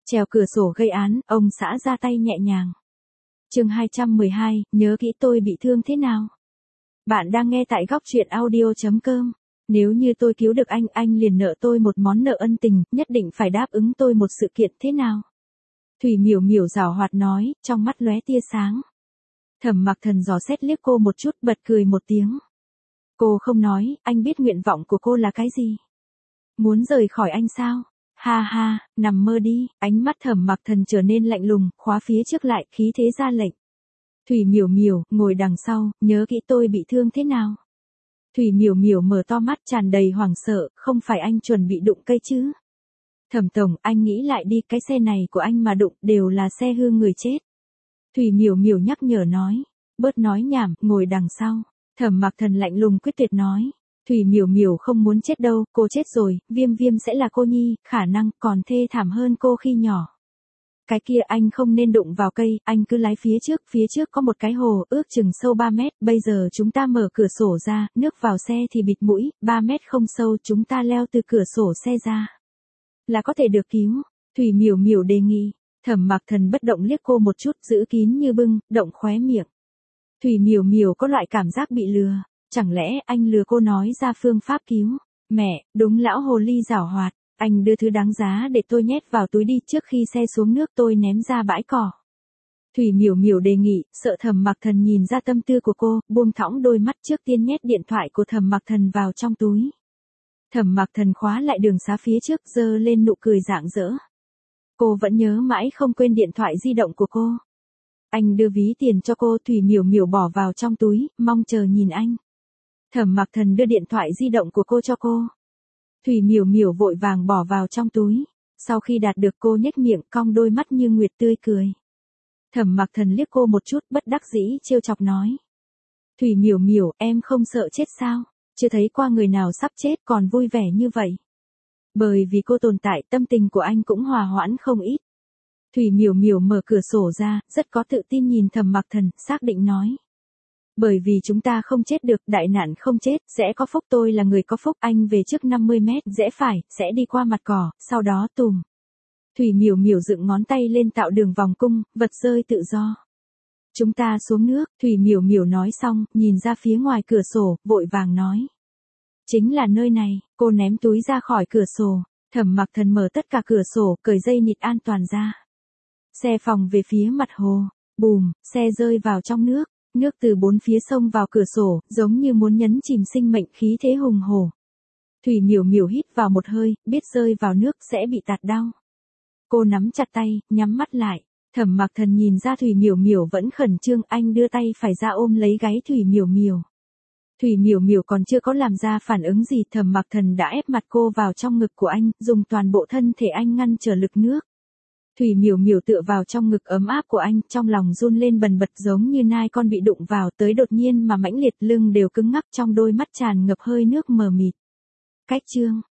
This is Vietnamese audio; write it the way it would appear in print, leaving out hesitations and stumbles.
Trèo cửa sổ gây án, ông xã ra tay nhẹ nhàng. Chương 212, nhớ kỹ tôi bị thương thế nào? Bạn đang nghe tại góc truyện audio.com. Nếu như tôi cứu được anh liền nợ tôi một món nợ ân tình, nhất định phải đáp ứng tôi một sự kiện thế nào? Thủy Miểu Miểu giảo hoạt nói, trong mắt lóe tia sáng. Thẩm Mặc Thần dò xét liếc cô một chút, bật cười một tiếng. Cô không nói, anh biết nguyện vọng của cô là cái gì? Muốn rời khỏi anh sao? Ha ha, nằm mơ đi. Ánh mắt Thẩm Mặc Thần trở nên lạnh lùng, khóa phía trước lại, khí thế ra lệnh. Thủy Miểu Miểu, ngồi đằng sau, nhớ kỹ tôi bị thương thế nào? Thủy Miểu Miểu mở to mắt tràn đầy hoảng sợ, không phải anh chuẩn bị đụng cây chứ? Thẩm tổng, anh nghĩ lại đi, cái xe này của anh mà đụng đều là xe hư người chết. Thủy Miểu Miểu nhắc nhở nói, bớt nói nhảm, ngồi đằng sau. Thẩm Mặc Thần lạnh lùng quyết tuyệt nói, Thủy Miểu Miểu không muốn chết đâu, cô chết rồi, Viêm Viêm sẽ là cô nhi, khả năng còn thê thảm hơn cô khi nhỏ. Cái kia anh không nên đụng vào cây, anh cứ lái phía trước có một cái hồ, ước chừng sâu 3 mét, bây giờ chúng ta mở cửa sổ ra, nước vào xe thì bịt mũi, 3 mét không sâu, chúng ta leo từ cửa sổ xe ra. Là có thể được cứu, Thủy Miểu Miểu đề nghị. Thẩm Mặc Thần bất động liếc cô một chút, giữ kín như bưng, động khóe miệng. Thủy Miểu Miểu có loại cảm giác bị lừa, chẳng lẽ anh lừa cô nói ra phương pháp cứu? Mẹ, đúng lão hồ ly giảo hoạt, anh đưa thứ đáng giá để tôi nhét vào túi đi, trước khi xe xuống nước tôi ném ra bãi cỏ. Thủy Miểu Miểu đề nghị, sợ Thẩm Mặc Thần nhìn ra tâm tư của cô, buông thõng đôi mắt, trước tiên nhét điện thoại của Thẩm Mặc Thần vào trong túi. Thẩm Mặc Thần khóa lại đường xá phía trước, giơ lên nụ cười rạng rỡ. Cô vẫn nhớ mãi không quên điện thoại di động của cô. Anh đưa ví tiền cho cô, Thủy Miểu Miểu bỏ vào trong túi, mong chờ nhìn anh. Thẩm Mặc Thần đưa điện thoại di động của cô cho cô. Thủy Miểu Miểu vội vàng bỏ vào trong túi. Sau khi đạt được, cô nhếch miệng, cong đôi mắt như nguyệt tươi cười. Thẩm Mặc Thần liếc cô một chút, bất đắc dĩ trêu chọc nói. Thủy Miểu Miểu, em không sợ chết sao? Chưa thấy qua người nào sắp chết còn vui vẻ như vậy. Bởi vì cô tồn tại, tâm tình của anh cũng hòa hoãn không ít. Thủy Miểu Miểu mở cửa sổ ra, rất có tự tin nhìn Thẩm Mặc Thần, xác định nói. Bởi vì chúng ta không chết được, đại nạn không chết, sẽ có phúc, tôi là người có phúc, anh về trước 50 mét, rẽ phải, sẽ đi qua mặt cỏ, sau đó tùm. Thủy Miểu Miểu dựng ngón tay lên tạo đường vòng cung, vật rơi tự do. Chúng ta xuống nước, Thủy Miểu Miểu nói xong, nhìn ra phía ngoài cửa sổ, vội vàng nói. Chính là nơi này, cô ném túi ra khỏi cửa sổ. Thẩm Mặc Thần mở tất cả cửa sổ, cởi dây nịt an toàn ra. Xe phòng về phía mặt hồ, bùm, xe rơi vào trong nước. Nước từ bốn phía sông vào cửa sổ, giống như muốn nhấn chìm sinh mệnh, khí thế hùng hổ. Thủy Miểu Miểu hít vào một hơi, biết rơi vào nước sẽ bị tạt đau. Cô nắm chặt tay, nhắm mắt lại. Thẩm Mặc Thần nhìn ra Thủy Miểu Miểu vẫn khẩn trương, anh đưa tay phải ra ôm lấy gáy Thủy Miểu Miểu. Thủy Miểu Miểu còn chưa có làm ra phản ứng gì, Thẩm Mặc Thần đã ép mặt cô vào trong ngực của anh, dùng toàn bộ thân thể anh ngăn trở lực nước. Thủy Miểu Miểu tựa vào trong ngực ấm áp của anh, trong lòng run lên bần bật giống như nai con bị đụng vào, tới đột nhiên mà mãnh liệt, lưng đều cứng ngắc, trong đôi mắt tràn ngập hơi nước mờ mịt. Cách chương